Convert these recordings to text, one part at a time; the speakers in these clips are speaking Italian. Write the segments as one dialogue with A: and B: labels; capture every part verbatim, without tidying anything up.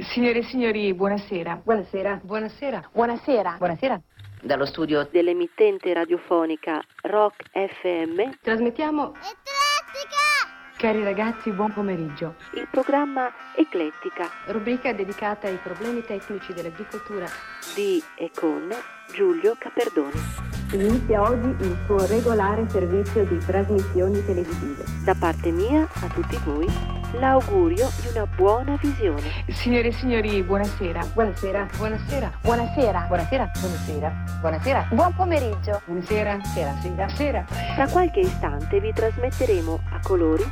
A: Signore e signori, buonasera.
B: Buonasera.
C: Buonasera.
B: Buonasera. Buonasera.
D: Dallo studio dell'emittente radiofonica Rock F M
A: Trasmettiamo
E: Eclettica!
A: Cari ragazzi, buon pomeriggio.
D: il programma Eclettica
A: Rubrica dedicata ai problemi tecnici dell'agricoltura
D: di e con Giulio Caperdoni.
F: Inizia oggi il suo regolare servizio di trasmissioni televisive.
D: Da parte mia a tutti voi l'augurio di una buona visione.
A: Signore e signori, buonasera.
B: Buonasera.
C: Buonasera.
B: Buonasera. Buonasera. Buonasera. Buonasera.
E: Buon pomeriggio!
B: Buonasera. Sera. Sera. Sera.
D: Tra qualche istante vi trasmetteremo a colori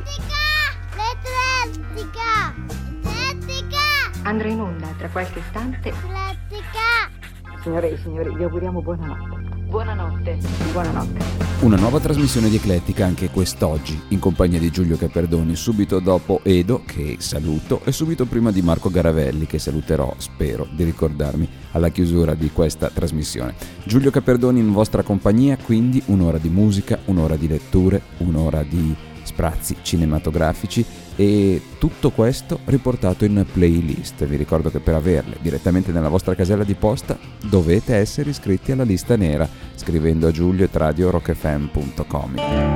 E: L'Eclettica! L'Eclettica!
A: Andrà in onda tra qualche istante.
E: L'Eclettica!
B: Signore e signori, vi auguriamo buonanotte.
C: Buonanotte.
B: Buonanotte.
G: Una nuova trasmissione di Eclettica anche quest'oggi, in compagnia di Giulio Caperdoni, subito dopo Edo, che saluto, e subito prima di Marco Garavelli, che saluterò, spero di ricordarmi, alla chiusura di questa trasmissione. Giulio Caperdoni in vostra compagnia, quindi un'ora di musica, un'ora di letture, un'ora di sprazzi cinematografici e tutto questo riportato in playlist. Vi ricordo che per averle direttamente nella vostra casella di posta dovete essere iscritti alla lista nera scrivendo a giulio at radio rock f m punto com.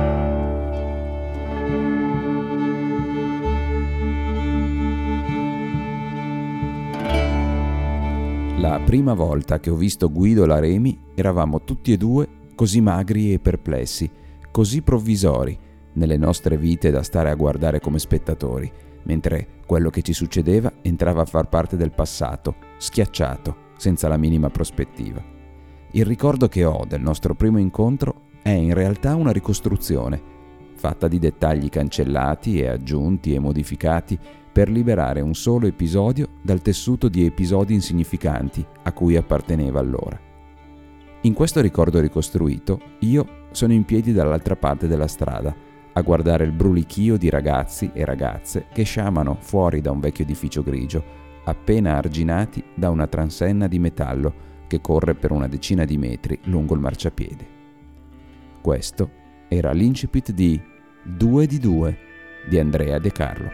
G: La prima volta che ho visto Guido Laremi eravamo tutti e due così magri e perplessi, così provvisori nelle nostre vite da stare a guardare come spettatori, mentre quello che ci succedeva entrava a far parte del passato, schiacciato, senza la minima prospettiva. Il ricordo che ho del nostro primo incontro è in realtà una ricostruzione, fatta di dettagli cancellati e aggiunti e modificati per liberare un solo episodio dal tessuto di episodi insignificanti a cui apparteneva allora. In questo ricordo ricostruito, io sono in piedi dall'altra parte della strada, a guardare il brulichio di ragazzi e ragazze che sciamano fuori da un vecchio edificio grigio, appena arginati da una transenna di metallo che corre per una decina di metri lungo il marciapiede. Questo era l'incipit di Due di due di Andrea De Carlo.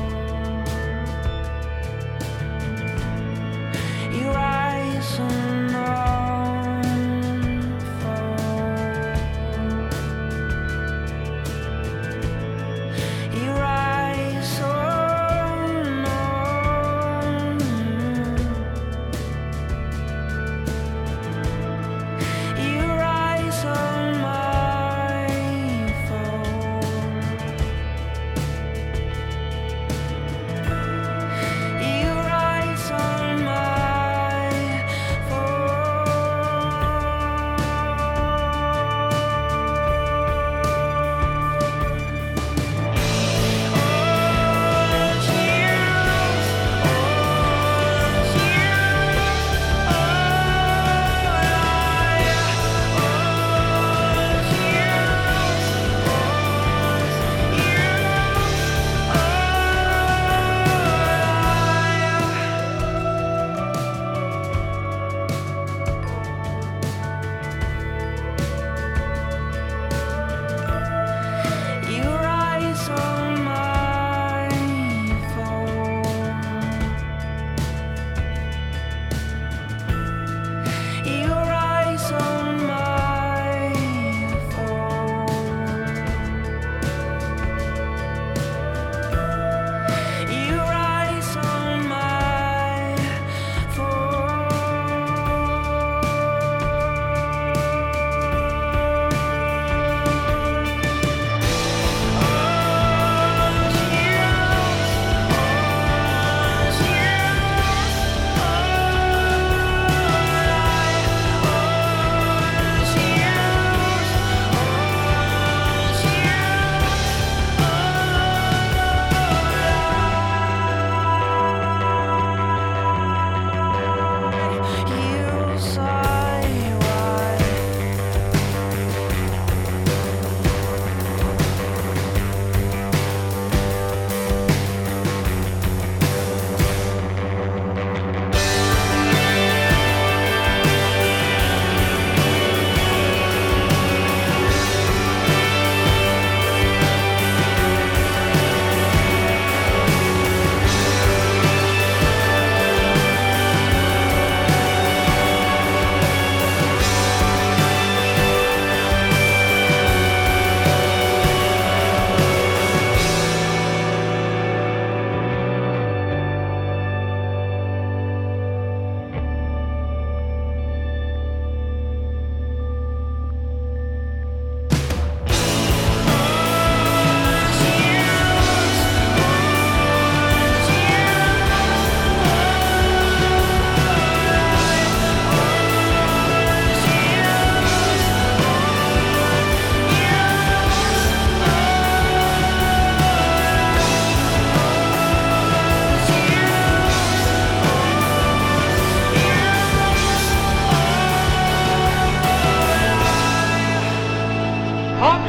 H: You rise and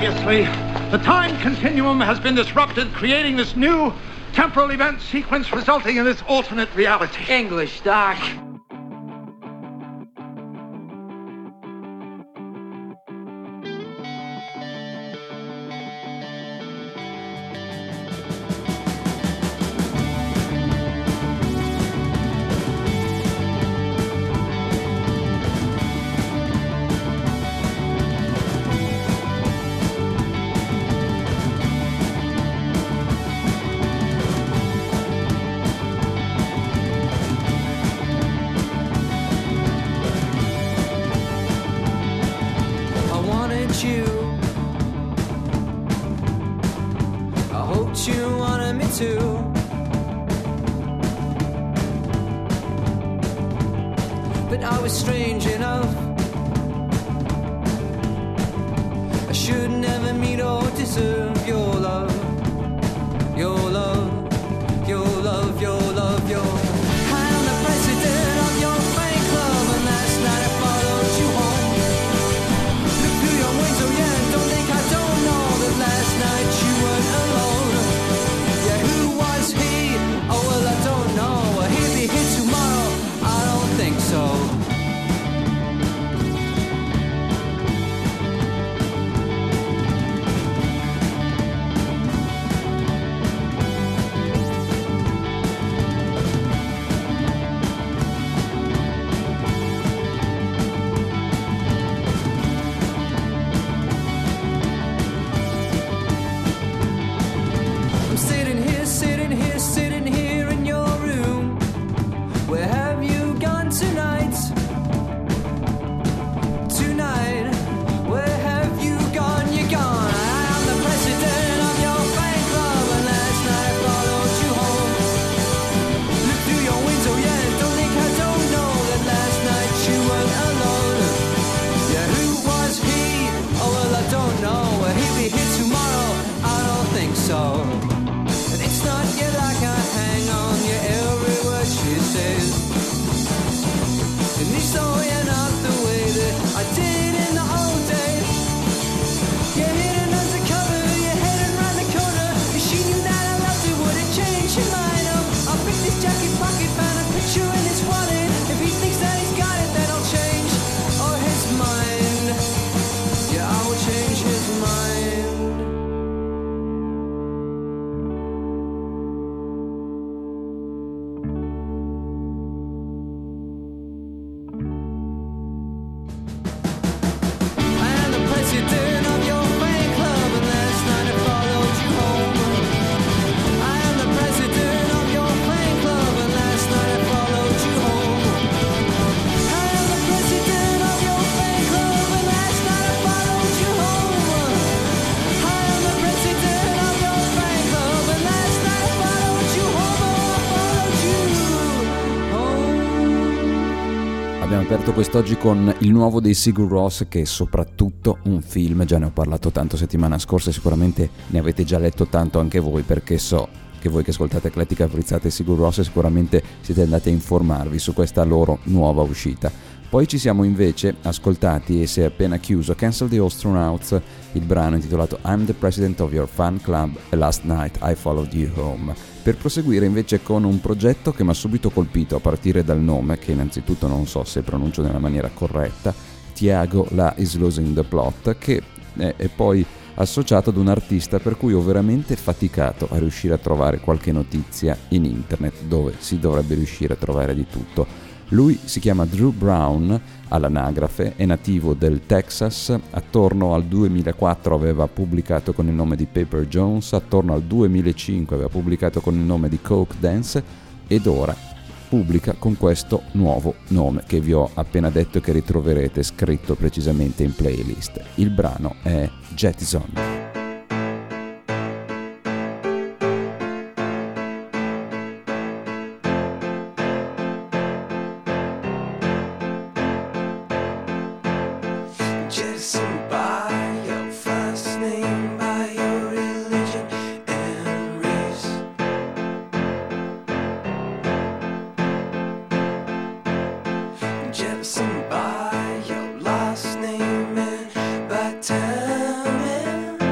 C: Obviously, the time continuum has been disrupted, creating this new temporal event sequence resulting in this alternate reality.
H: English, Doc.
I: You, I hoped you wanted me to, but I was strange enough. I should never meet or deserve your love, your love, your love, your love, your. I am the president of your fan club, and last night I followed you home. So yeah, don't think I don't know that last night you weren't alone. Yeah, who was he? Oh well, I don't know. Will he be here tomorrow? I don't think so.
G: Abbiamo aperto quest'oggi con il nuovo dei Sigur Rós, che è soprattutto un film. Già ne ho parlato tanto settimana scorsa, sicuramente ne avete già letto tanto anche voi, perché so che voi che ascoltate Eclettica apprezzate Sigur Rós, sicuramente siete andati a informarvi su questa loro nuova uscita. Poi ci siamo invece ascoltati, e si è appena chiuso, Cancel the Astronauts, il brano intitolato I'm the President of Your Fan Club and Last Night I Followed You Home, per proseguire invece con un progetto che mi ha subito colpito a partire dal nome, che innanzitutto non so se pronuncio nella maniera corretta, Thiago La Is Losing the Plot, che è, è poi associato ad un artista per cui ho veramente faticato a riuscire a trovare qualche notizia in internet, dove si dovrebbe riuscire a trovare di tutto. Lui si chiama Drew Brown all'anagrafe, è nativo del Texas, attorno al duemilaquattro aveva pubblicato con il nome di Paper Jones, attorno al duemilacinque aveva pubblicato con il nome di Coke Dance ed ora pubblica con questo nuovo nome che vi ho appena detto e che ritroverete scritto precisamente in playlist. Il brano è Jettison.
I: By your last name and by timing.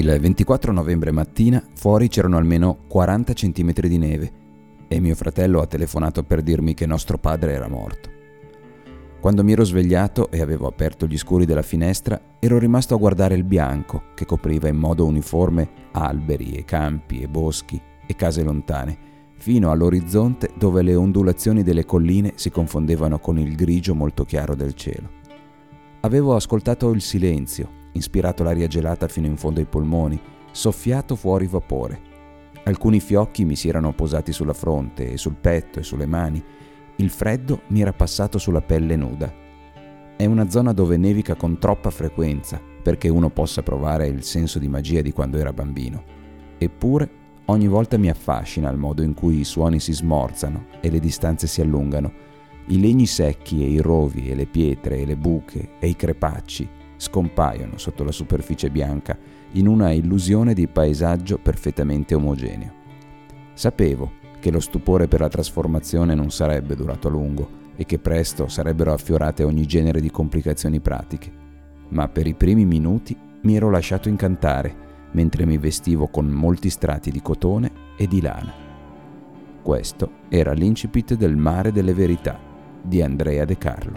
G: Il ventiquattro novembre mattina fuori c'erano almeno quaranta centimetri di neve e mio fratello ha telefonato per dirmi che nostro padre era morto. Quando mi ero svegliato e avevo aperto gli scuri della finestra, ero rimasto a guardare il bianco che copriva in modo uniforme alberi e campi e boschi e case lontane, fino all'orizzonte dove le ondulazioni delle colline si confondevano con il grigio molto chiaro del cielo. Avevo ascoltato il silenzio, inspirato l'aria gelata fino in fondo ai polmoni, soffiato fuori vapore. Alcuni fiocchi mi si erano posati sulla fronte e sul petto e sulle mani. Il freddo mi era passato sulla pelle nuda. È una zona dove nevica con troppa frequenza perché uno possa provare il senso di magia di quando era bambino. Eppure ogni volta mi affascina il modo in cui i suoni si smorzano e le distanze si allungano. I legni secchi e i rovi e le pietre e le buche e i crepacci scompaiono sotto la superficie bianca in una illusione di paesaggio perfettamente omogeneo. Sapevo che lo stupore per la trasformazione non sarebbe durato a lungo e che presto sarebbero affiorate ogni genere di complicazioni pratiche, ma per i primi minuti mi ero lasciato incantare mentre mi vestivo con molti strati di cotone e di lana. Questo era l'incipit del Mare delle Verità di Andrea De Carlo.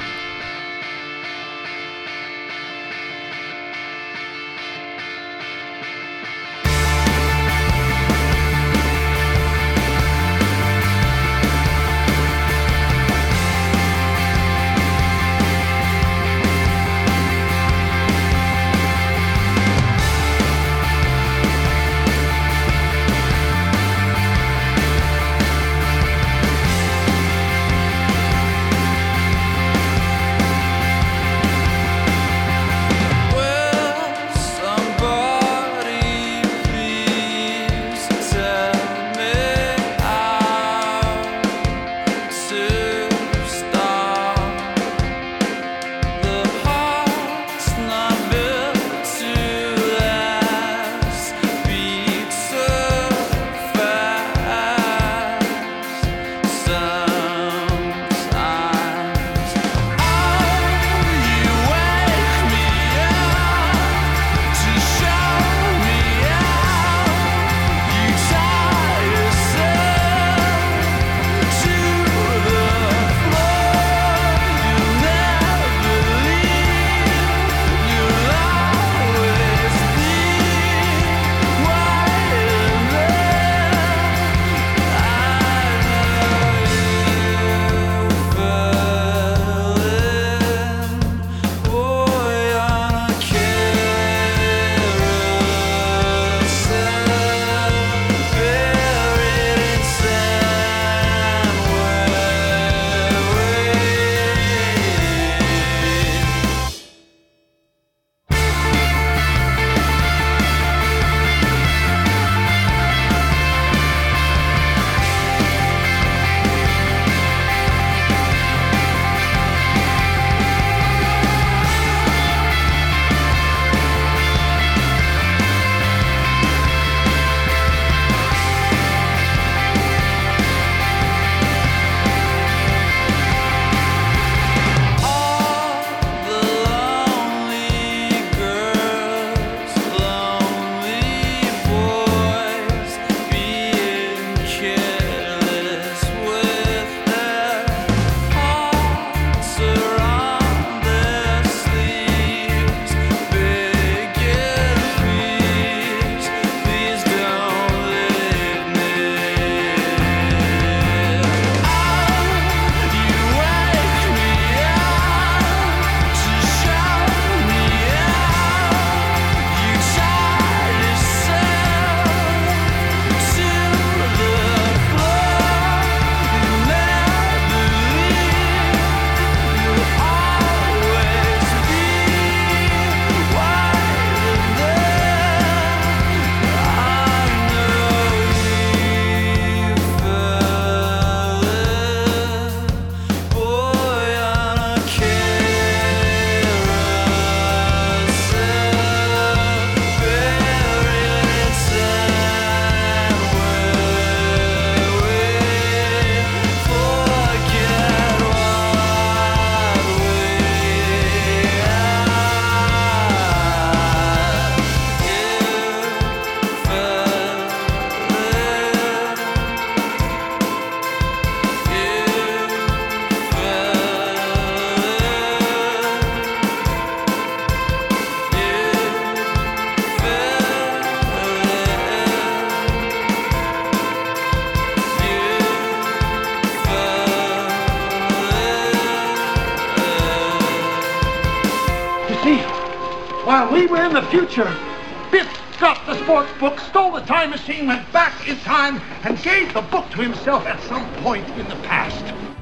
C: While we were in the future, Biff got the sports book, stole the time machine, went back in time, and gave the book to himself at some point in the past.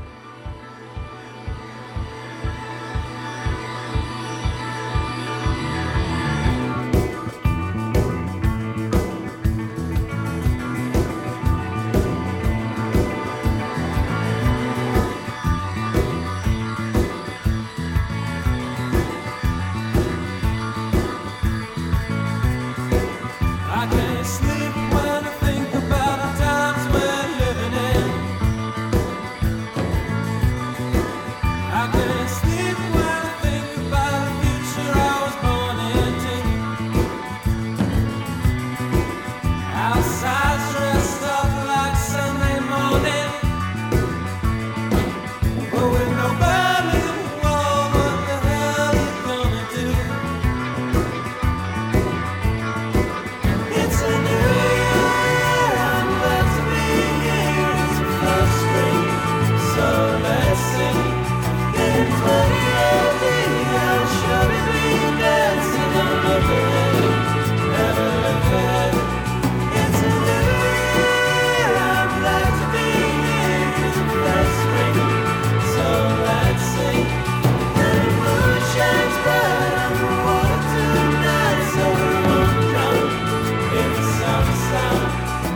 I: I can't sleep when I think about the times we're living in. I can't sleep when I think about the future I was born into. Outside dressed up like Sunday morning, but with no Berlin Wall, what the hell you gonna do? It's a new year, I'm glad to be here. It's the first spring, so let's sing. In twenty eighty, I'll surely be dancing on the bed. Never look ahead. It's a new year, I'm glad to be here. It's the first spring, so let's sing. And the moon shines bright on the water tonight, so we won't drown in the summer sun.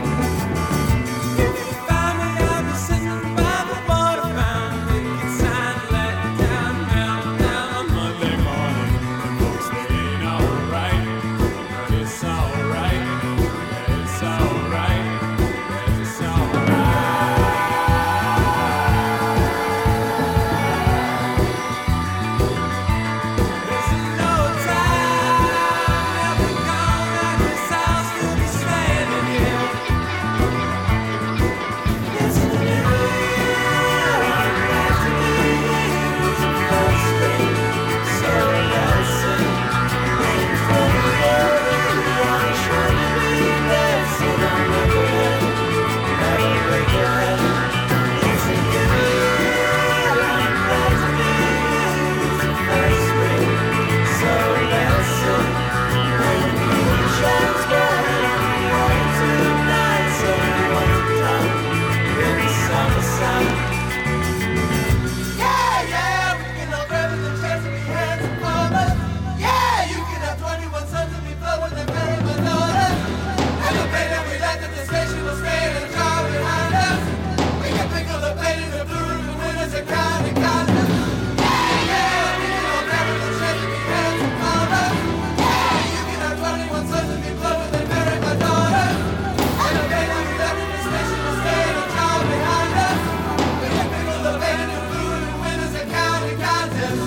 I: If you found me, I'd be sitting by the water fountain, making sign, let down, down, down on Monday morning. And folks, they ain't alright, but it's alright, yeah, it's alright, yeah, it's alright. There's no time, never gone at this house, we'll be standing here. It's a new year, I'm glad to be here. It's the first spring, so let's sing. In twenty eighty, I'll surely be dancing on the bed. Never regret. It's a new year, I'm glad to be here. It's the first spring, so let's sing. When the moon shines bright on the water tonight, so we won't drown in the summer sun. Yeah, yeah, we can have brothers and chairs and be hands and farmers. Yeah, you can have twenty-one sons and be flowers and marry my daughter. And the plane that we left at the station will stay in a jar behind us. We can pickle the pain in the blue and the winners are counting condoms. Yeah, yeah, we can have brothers and chairs and be hands and farmers. Yeah, you can have twenty-one sons and be flowers and marry my daughter. And the plane that we left at the station will stay in a jar behind us. We can pickle the pain in the blue and the winners are counting condoms.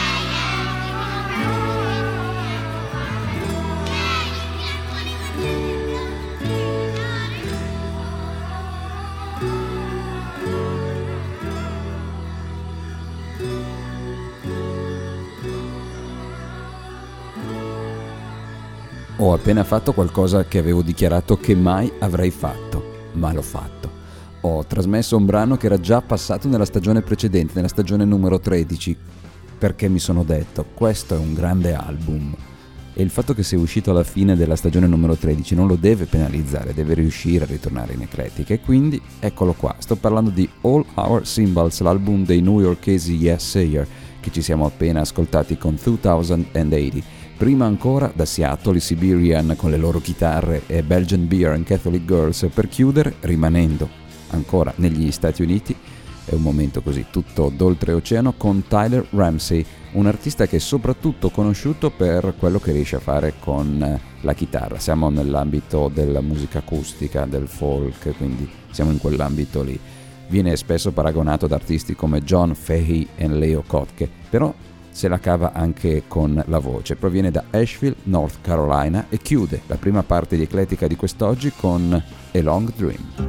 G: Ho appena fatto qualcosa che avevo dichiarato che mai avrei fatto, ma l'ho fatto. Ho trasmesso un brano che era già passato nella stagione precedente, nella stagione numero tredici, perché mi sono detto, questo è un grande album. E il fatto che sia uscito alla fine della stagione numero tredici non lo deve penalizzare, deve riuscire a ritornare in eclettica. E quindi eccolo qua, sto parlando di All Our Symbols, l'album dei newyorkesi Yes Sayer, che ci siamo appena ascoltati con duemilauttanta. Prima ancora da Seattle i Siberian con le loro chitarre e Belgian Beer and Catholic Girls, per chiudere, rimanendo ancora negli Stati Uniti, è un momento così tutto d'oltreoceano, con Tyler Ramsey, un artista che è soprattutto conosciuto per quello che riesce a fare con la chitarra. Siamo nell'ambito della musica acustica, del folk, quindi siamo in quell'ambito lì. Viene spesso paragonato ad artisti come John Fahey e Leo Kottke, però se la cava anche con la voce. Proviene da Asheville, North Carolina, e chiude la prima parte di Eclettica di quest'oggi con A Long Dream.